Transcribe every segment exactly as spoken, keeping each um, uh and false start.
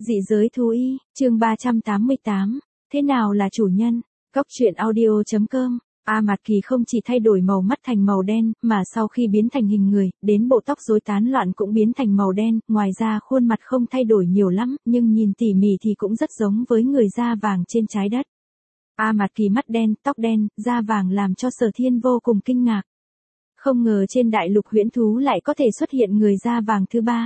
Dị giới thú y, chương ba trăm tám mươi tám, thế nào là chủ nhân? Góc truyện audio.com. A Mạt Kỳ không chỉ thay đổi màu mắt thành màu đen, mà sau khi biến thành hình người, đến bộ tóc rối tán loạn cũng biến thành màu đen, ngoài ra khuôn mặt không thay đổi nhiều lắm, nhưng nhìn tỉ mỉ thì cũng rất giống với người da vàng trên trái đất. A Mạt Kỳ mắt đen, tóc đen, da vàng làm cho Sở Thiên vô cùng kinh ngạc. Không ngờ trên đại lục huyễn thú lại có thể xuất hiện người da vàng thứ ba.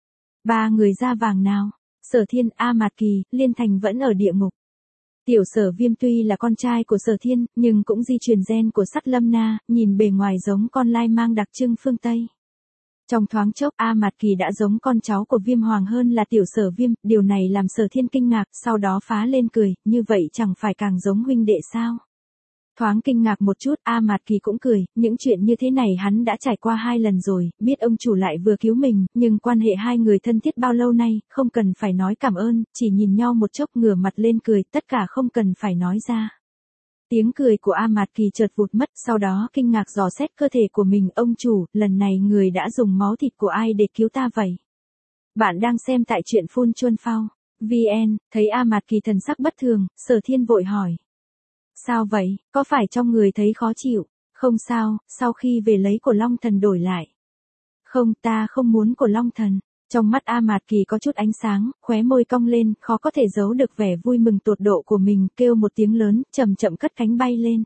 Ba người da vàng nào? Sở Thiên, A Mạt Kỳ, Liên Thành vẫn ở địa ngục. Tiểu Sở Viêm tuy là con trai của Sở Thiên, nhưng cũng di truyền gen của Sắt Lâm Na, nhìn bề ngoài giống con lai mang đặc trưng phương Tây. Trong thoáng chốc, A Mạt Kỳ đã giống con cháu của Viêm Hoàng hơn là Tiểu Sở Viêm, điều này làm Sở Thiên kinh ngạc, sau đó phá lên cười, như vậy chẳng phải càng giống huynh đệ sao? Thoáng kinh ngạc một chút, A Mạt Kỳ cũng cười, những chuyện như thế này hắn đã trải qua hai lần rồi, biết ông chủ lại vừa cứu mình, nhưng quan hệ hai người thân thiết bao lâu nay, không cần phải nói cảm ơn, chỉ nhìn nhau một chốc ngửa mặt lên cười, tất cả không cần phải nói ra. Tiếng cười của A Mạt Kỳ chợt vụt mất, sau đó kinh ngạc dò xét cơ thể của mình, ông chủ, lần này người đã dùng máu thịt của ai để cứu ta vậy? Bạn đang xem tại truyện Phun Chuân Phao. vn, thấy A Mạt Kỳ thần sắc bất thường, Sở Thiên vội hỏi. Sao vậy, có phải trong người thấy khó chịu? Không sao, sau khi về lấy của Long Thần đổi lại. Không, ta không muốn của Long Thần. Trong mắt A Mạt Kỳ có chút ánh sáng, khóe môi cong lên, khó có thể giấu được vẻ vui mừng tột độ của mình, kêu một tiếng lớn, chậm chậm cất cánh bay lên.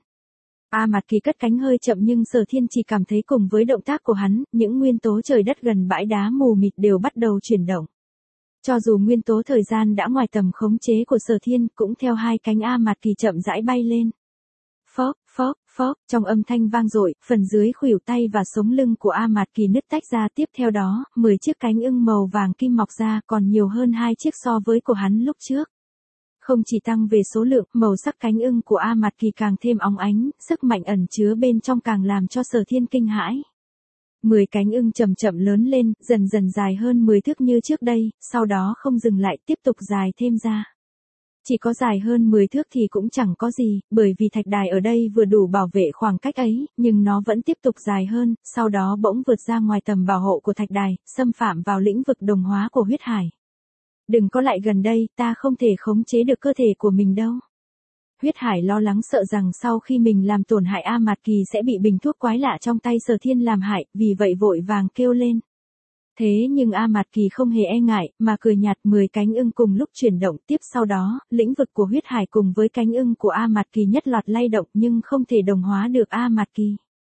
A Mạt Kỳ cất cánh hơi chậm nhưng Sở Thiên chỉ cảm thấy cùng với động tác của hắn, những nguyên tố trời đất gần bãi đá mù mịt đều bắt đầu chuyển động. Cho dù nguyên tố thời gian đã ngoài tầm khống chế của Sở Thiên, cũng theo hai cánh A Mạt Kỳ chậm rãi bay lên. Phốc, phốc, phốc, trong âm thanh vang dội, phần dưới khuỷu tay và sống lưng của A Mạt Kỳ nứt tách ra, tiếp theo đó, mười chiếc cánh ưng màu vàng kim mọc ra, còn nhiều hơn hai chiếc so với của hắn lúc trước. Không chỉ tăng về số lượng, màu sắc cánh ưng của A Mạt Kỳ càng thêm óng ánh, sức mạnh ẩn chứa bên trong càng làm cho Sở Thiên kinh hãi. Mười cánh ưng chậm chậm lớn lên, dần dần dài hơn mười thước như trước đây, sau đó không dừng lại, tiếp tục dài thêm ra. Chỉ có dài hơn mười thước thì cũng chẳng có gì, bởi vì thạch đài ở đây vừa đủ bảo vệ khoảng cách ấy, nhưng nó vẫn tiếp tục dài hơn, sau đó bỗng vượt ra ngoài tầm bảo hộ của thạch đài, xâm phạm vào lĩnh vực đồng hóa của huyết hải. Đừng có lại gần đây, ta không thể khống chế được cơ thể của mình đâu. Huyết Hải lo lắng sợ rằng sau khi mình làm tổn hại A Mạt Kỳ sẽ bị bình thuốc quái lạ trong tay Sở Thiên làm hại, vì vậy vội vàng kêu lên. Thế nhưng A Mạt Kỳ không hề e ngại, mà cười nhạt, mười cánh ưng cùng lúc chuyển động, tiếp sau đó, lĩnh vực của Huyết Hải cùng với cánh ưng của A Mạt Kỳ nhất loạt lay động nhưng không thể đồng hóa được A Mạt Kỳ.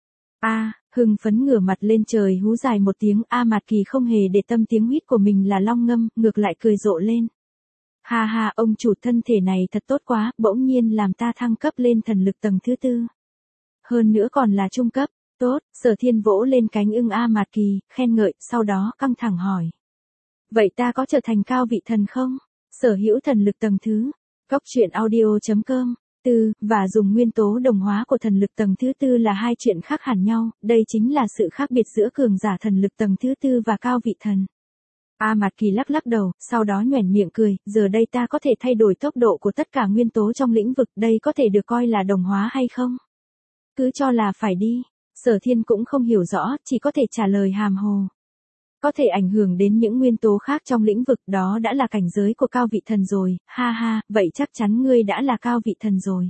A, hưng phấn ngửa mặt lên trời hú dài một tiếng, A Mạt Kỳ không hề để tâm tiếng huýt của mình là long ngâm, ngược lại cười rộ lên. Ha ha, ông chủ, thân thể này thật tốt quá, bỗng nhiên làm ta thăng cấp lên thần lực tầng thứ tư. Hơn nữa còn là trung cấp, tốt, Sở Thiên vỗ lên cánh ưng A Mạt Kỳ, khen ngợi, sau đó căng thẳng hỏi. Vậy ta có trở thành cao vị thần không? Sở hữu thần lực tầng thứ, góc truyện audio.com, tư, và dùng nguyên tố đồng hóa của thần lực tầng thứ tư là hai chuyện khác hẳn nhau, đây chính là sự khác biệt giữa cường giả thần lực tầng thứ tư và cao vị thần. A Mạt Kỳ lắc lắc đầu, sau đó nhoẻn miệng cười, giờ đây ta có thể thay đổi tốc độ của tất cả nguyên tố trong lĩnh vực, đây có thể được coi là đồng hóa hay không? Cứ cho là phải đi. Sở Thiên cũng không hiểu rõ, chỉ có thể trả lời hàm hồ. Có thể ảnh hưởng đến những nguyên tố khác trong lĩnh vực, đó đã là cảnh giới của cao vị thần rồi, ha ha, vậy chắc chắn ngươi đã là cao vị thần rồi.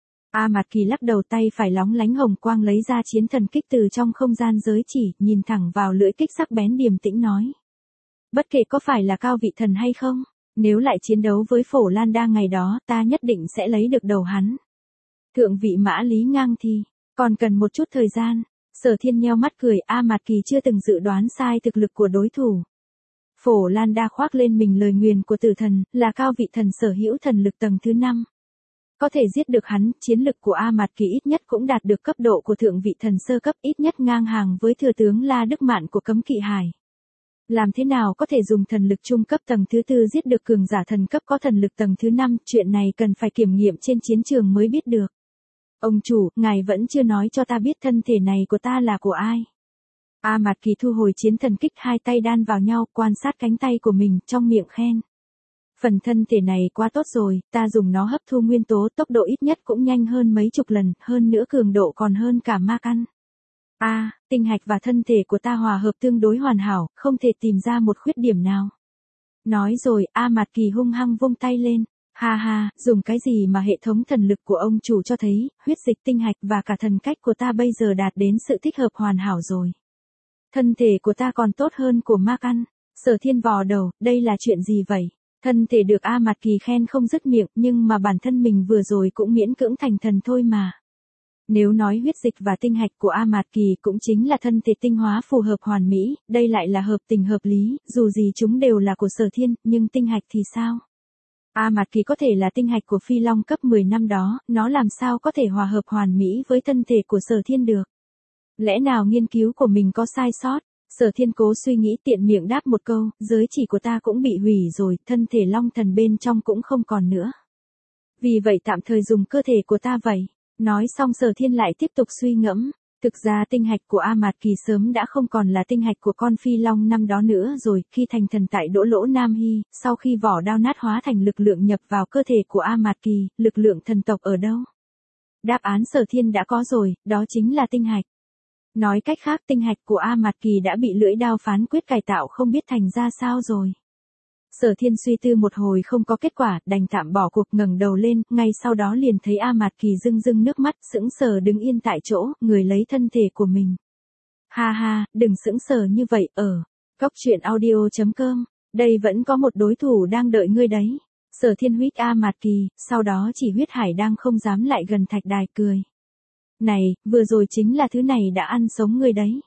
A Mạt Kỳ lắc đầu, tay phải lóng lánh hồng quang lấy ra chiến thần kích từ trong không gian giới chỉ, nhìn thẳng vào lưỡi kích sắc bén điềm tĩnh nói. Bất kể có phải là cao vị thần hay không, nếu lại chiến đấu với Phổ Lan Đa ngày đó, ta nhất định sẽ lấy được đầu hắn. Thượng vị Mã Lý Ngang thì, còn cần một chút thời gian. Sở Thiên nheo mắt cười, A Mạt Kỳ chưa từng dự đoán sai thực lực của đối thủ. Phổ Lan Đa khoác lên mình lời nguyền của tử thần, là cao vị thần sở hữu thần lực tầng thứ năm. Có thể giết được hắn, chiến lực của A Mạt Kỳ ít nhất cũng đạt được cấp độ của thượng vị thần sơ cấp, ít nhất ngang hàng với thừa tướng La Đức Mạn của Cấm Kỵ Hải. Làm thế nào có thể dùng thần lực trung cấp tầng thứ tư giết được cường giả thần cấp có thần lực tầng thứ năm, chuyện này cần phải kiểm nghiệm trên chiến trường mới biết được. Ông chủ, ngài vẫn chưa nói cho ta biết thân thể này của ta là của ai. A Mạt Kỳ thu hồi chiến thần kích, hai tay đan vào nhau, quan sát cánh tay của mình, trong miệng khen. Phần thân thể này quá tốt rồi, ta dùng nó hấp thu nguyên tố, tốc độ ít nhất cũng nhanh hơn mấy chục lần, hơn nữa cường độ còn hơn cả ma căn. A, à, tinh hạch và thân thể của ta hòa hợp tương đối hoàn hảo, không thể tìm ra một khuyết điểm nào. Nói rồi, A Mạt Kỳ hung hăng vung tay lên. Ha ha, dùng cái gì mà hệ thống thần lực của ông chủ cho thấy, huyết dịch tinh hạch và cả thần cách của ta bây giờ đạt đến sự thích hợp hoàn hảo rồi. Thân thể của ta còn tốt hơn của ma căn. Sở Thiên vò đầu, đây là chuyện gì vậy? Thân thể được A Mạt Kỳ khen không dứt miệng, nhưng mà bản thân mình vừa rồi cũng miễn cưỡng thành thần thôi mà. Nếu nói huyết dịch và tinh hạch của A Mạt Kỳ cũng chính là thân thể tinh hóa phù hợp hoàn mỹ, đây lại là hợp tình hợp lý, dù gì chúng đều là của Sở Thiên, nhưng tinh hạch thì sao? A Mạt Kỳ có thể là tinh hạch của Phi Long cấp mười năm đó, nó làm sao có thể hòa hợp hoàn mỹ với thân thể của Sở Thiên được? Lẽ nào nghiên cứu của mình có sai sót? Sở Thiên cố suy nghĩ tiện miệng đáp một câu, giới chỉ của ta cũng bị hủy rồi, thân thể long thần bên trong cũng không còn nữa. Vì vậy tạm thời dùng cơ thể của ta vậy. Nói xong Sở Thiên lại tiếp tục suy ngẫm. Thực ra tinh hạch của A Mạt Kỳ sớm đã không còn là tinh hạch của con Phi Long năm đó nữa rồi, khi thành thần tại Đỗ Lỗ Nam Hy, sau khi vỏ đao nát hóa thành lực lượng nhập vào cơ thể của A Mạt Kỳ, lực lượng thần tộc ở đâu? Đáp án Sở Thiên đã có rồi, đó chính là tinh hạch. Nói cách khác tinh hạch của A Mạt Kỳ đã bị lưỡi đao phán quyết cải tạo không biết thành ra sao rồi. Sở Thiên suy tư một hồi không có kết quả, đành tạm bỏ cuộc ngẩng đầu lên, ngay sau đó liền thấy A Mạt Kỳ rưng rưng nước mắt, sững sờ đứng yên tại chỗ, người lấy thân thể của mình. Ha ha, đừng sững sờ như vậy, ở Cóc Truyện Audio chấm com, đây vẫn có một đối thủ đang đợi ngươi đấy. Sở Thiên huýt A Mạt Kỳ, sau đó chỉ huyết hải đang không dám lại gần thạch đài cười. Này, vừa rồi chính là thứ này đã ăn sống ngươi đấy.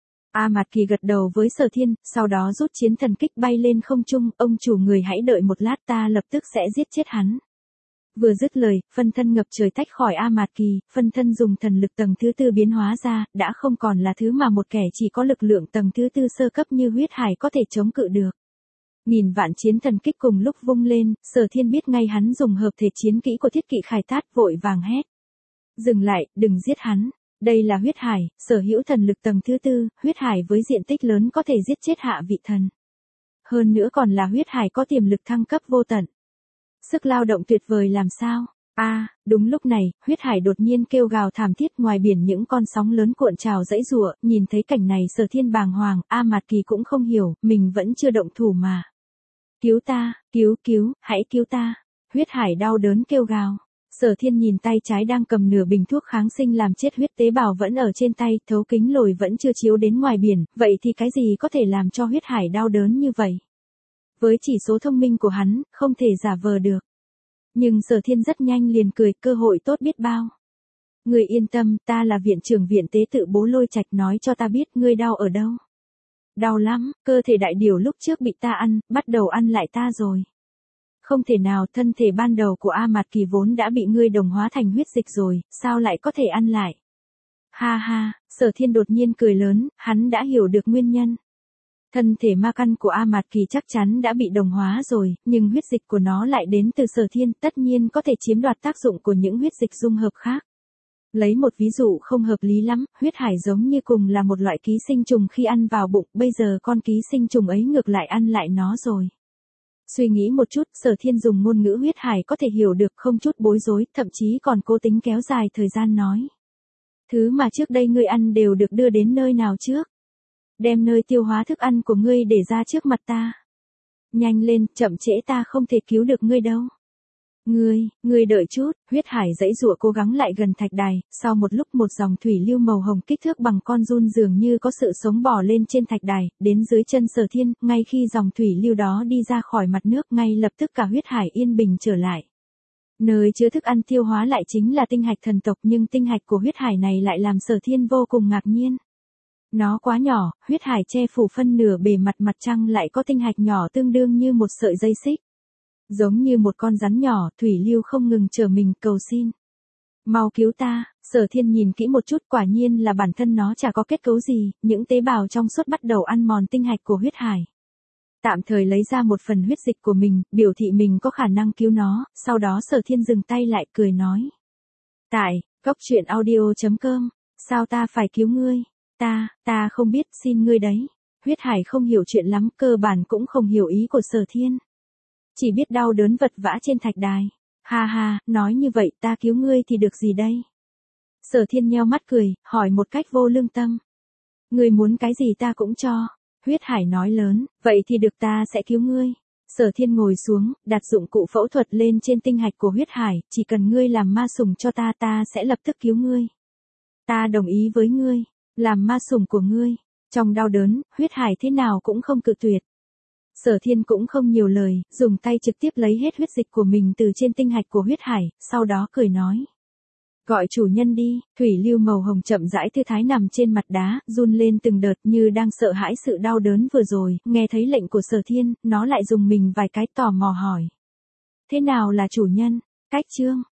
A Mạt Kỳ gật đầu với Sở Thiên, sau đó rút chiến thần kích bay lên không trung, ông chủ người hãy đợi một lát ta lập tức sẽ giết chết hắn. Vừa dứt lời, phân thân ngập trời tách khỏi A Mạt Kỳ, phân thân dùng thần lực tầng thứ tư biến hóa ra, đã không còn là thứ mà một kẻ chỉ có lực lượng tầng thứ tư sơ cấp như huyết hải có thể chống cự được. Nghìn vạn chiến thần kích cùng lúc vung lên, Sở Thiên biết ngay hắn dùng hợp thể chiến kỹ của thiết kỵ Khải Tát, vội vàng hét. Dừng lại, đừng giết hắn. Đây là huyết hải, sở hữu thần lực tầng thứ tư, huyết hải với diện tích lớn có thể giết chết hạ vị thần. Hơn nữa còn là huyết hải có tiềm lực thăng cấp vô tận. Sức lao động tuyệt vời làm sao? A, à, đúng lúc này, huyết hải đột nhiên kêu gào thảm thiết, ngoài biển những con sóng lớn cuộn trào dãy giụa, nhìn thấy cảnh này Sở Thiên bàng hoàng, A Mạt Kỳ cũng không hiểu, mình vẫn chưa động thủ mà. Cứu ta, cứu cứu, hãy cứu ta. Huyết hải đau đớn kêu gào. Sở Thiên nhìn tay trái đang cầm nửa bình thuốc kháng sinh làm chết huyết tế bào vẫn ở trên tay, thấu kính lồi vẫn chưa chiếu đến ngoài biển, vậy thì cái gì có thể làm cho huyết hải đau đớn như vậy? Với chỉ số thông minh của hắn, không thể giả vờ được. Nhưng Sở Thiên rất nhanh liền cười, cơ hội tốt biết bao. Ngươi yên tâm, ta là viện trưởng viện tế tự Bố Lôi Trạch, nói cho ta biết ngươi đau ở đâu. Đau lắm, cơ thể đại điểu lúc trước bị ta ăn, bắt đầu ăn lại ta rồi. Không thể nào, thân thể ban đầu của A Mạt Kỳ vốn đã bị ngươi đồng hóa thành huyết dịch rồi, sao lại có thể ăn lại? Ha ha, Sở Thiên đột nhiên cười lớn, hắn đã hiểu được nguyên nhân. Thân thể ma căn của A Mạt Kỳ chắc chắn đã bị đồng hóa rồi, nhưng huyết dịch của nó lại đến từ Sở Thiên, tất nhiên có thể chiếm đoạt tác dụng của những huyết dịch dung hợp khác. Lấy một ví dụ không hợp lý lắm, huyết hải giống như cùng là một loại ký sinh trùng khi ăn vào bụng, bây giờ con ký sinh trùng ấy ngược lại ăn lại nó rồi. Suy nghĩ một chút, Sở Thiên dùng ngôn ngữ huyết hải có thể hiểu được, không chút bối rối, thậm chí còn cố tính kéo dài thời gian nói. Thứ mà trước đây ngươi ăn đều được đưa đến nơi nào trước? Đem nơi tiêu hóa thức ăn của ngươi để ra trước mặt ta. Nhanh lên, chậm trễ ta không thể cứu được ngươi đâu. Ngươi, ngươi đợi chút, huyết hải dãy giụa cố gắng lại gần thạch đài, sau một lúc một dòng thủy lưu màu hồng kích thước bằng con giun dường như có sự sống bò lên trên thạch đài, đến dưới chân Sở Thiên, ngay khi dòng thủy lưu đó đi ra khỏi mặt nước, ngay lập tức cả huyết hải yên bình trở lại. Nơi chứa thức ăn tiêu hóa lại chính là tinh hạch thần tộc, nhưng tinh hạch của huyết hải này lại làm Sở Thiên vô cùng ngạc nhiên. Nó quá nhỏ, huyết hải che phủ phân nửa bề mặt mặt trăng lại có tinh hạch nhỏ tương đương như một sợi dây xích. Giống như một con rắn nhỏ, thủy lưu không ngừng chờ mình cầu xin. Mau cứu ta, Sở Thiên nhìn kỹ một chút, quả nhiên là bản thân nó chả có kết cấu gì, những tế bào trong suốt bắt đầu ăn mòn tinh hạch của huyết hải. Tạm thời lấy ra một phần huyết dịch của mình, biểu thị mình có khả năng cứu nó, sau đó Sở Thiên dừng tay lại cười nói. Tại, Cóc Truyện Audio chấm com, sao ta phải cứu ngươi? Ta, ta không biết, xin ngươi đấy. Huyết hải không hiểu chuyện lắm, cơ bản cũng không hiểu ý của Sở Thiên. Chỉ biết đau đớn vật vã trên thạch đài. Ha ha, nói như vậy ta cứu ngươi thì được gì đây? Sở Thiên nheo mắt cười, hỏi một cách vô lương tâm. Ngươi muốn cái gì ta cũng cho. Huyết hải nói lớn, vậy thì được, ta sẽ cứu ngươi. Sở Thiên ngồi xuống, đặt dụng cụ phẫu thuật lên trên tinh hạch của huyết hải, chỉ cần ngươi làm ma sủng cho ta ta sẽ lập tức cứu ngươi. Ta đồng ý với ngươi, làm ma sủng của ngươi. Trong đau đớn, huyết hải thế nào cũng không cự tuyệt. Sở Thiên cũng không nhiều lời, dùng tay trực tiếp lấy hết huyết dịch của mình từ trên tinh hạch của huyết hải, sau đó cười nói. Gọi chủ nhân đi, thủy lưu màu hồng chậm rãi thư thái nằm trên mặt đá, run lên từng đợt như đang sợ hãi sự đau đớn vừa rồi, nghe thấy lệnh của Sở Thiên, nó lại dùng mình vài cái tò mò hỏi. Thế nào là chủ nhân? Cách chương.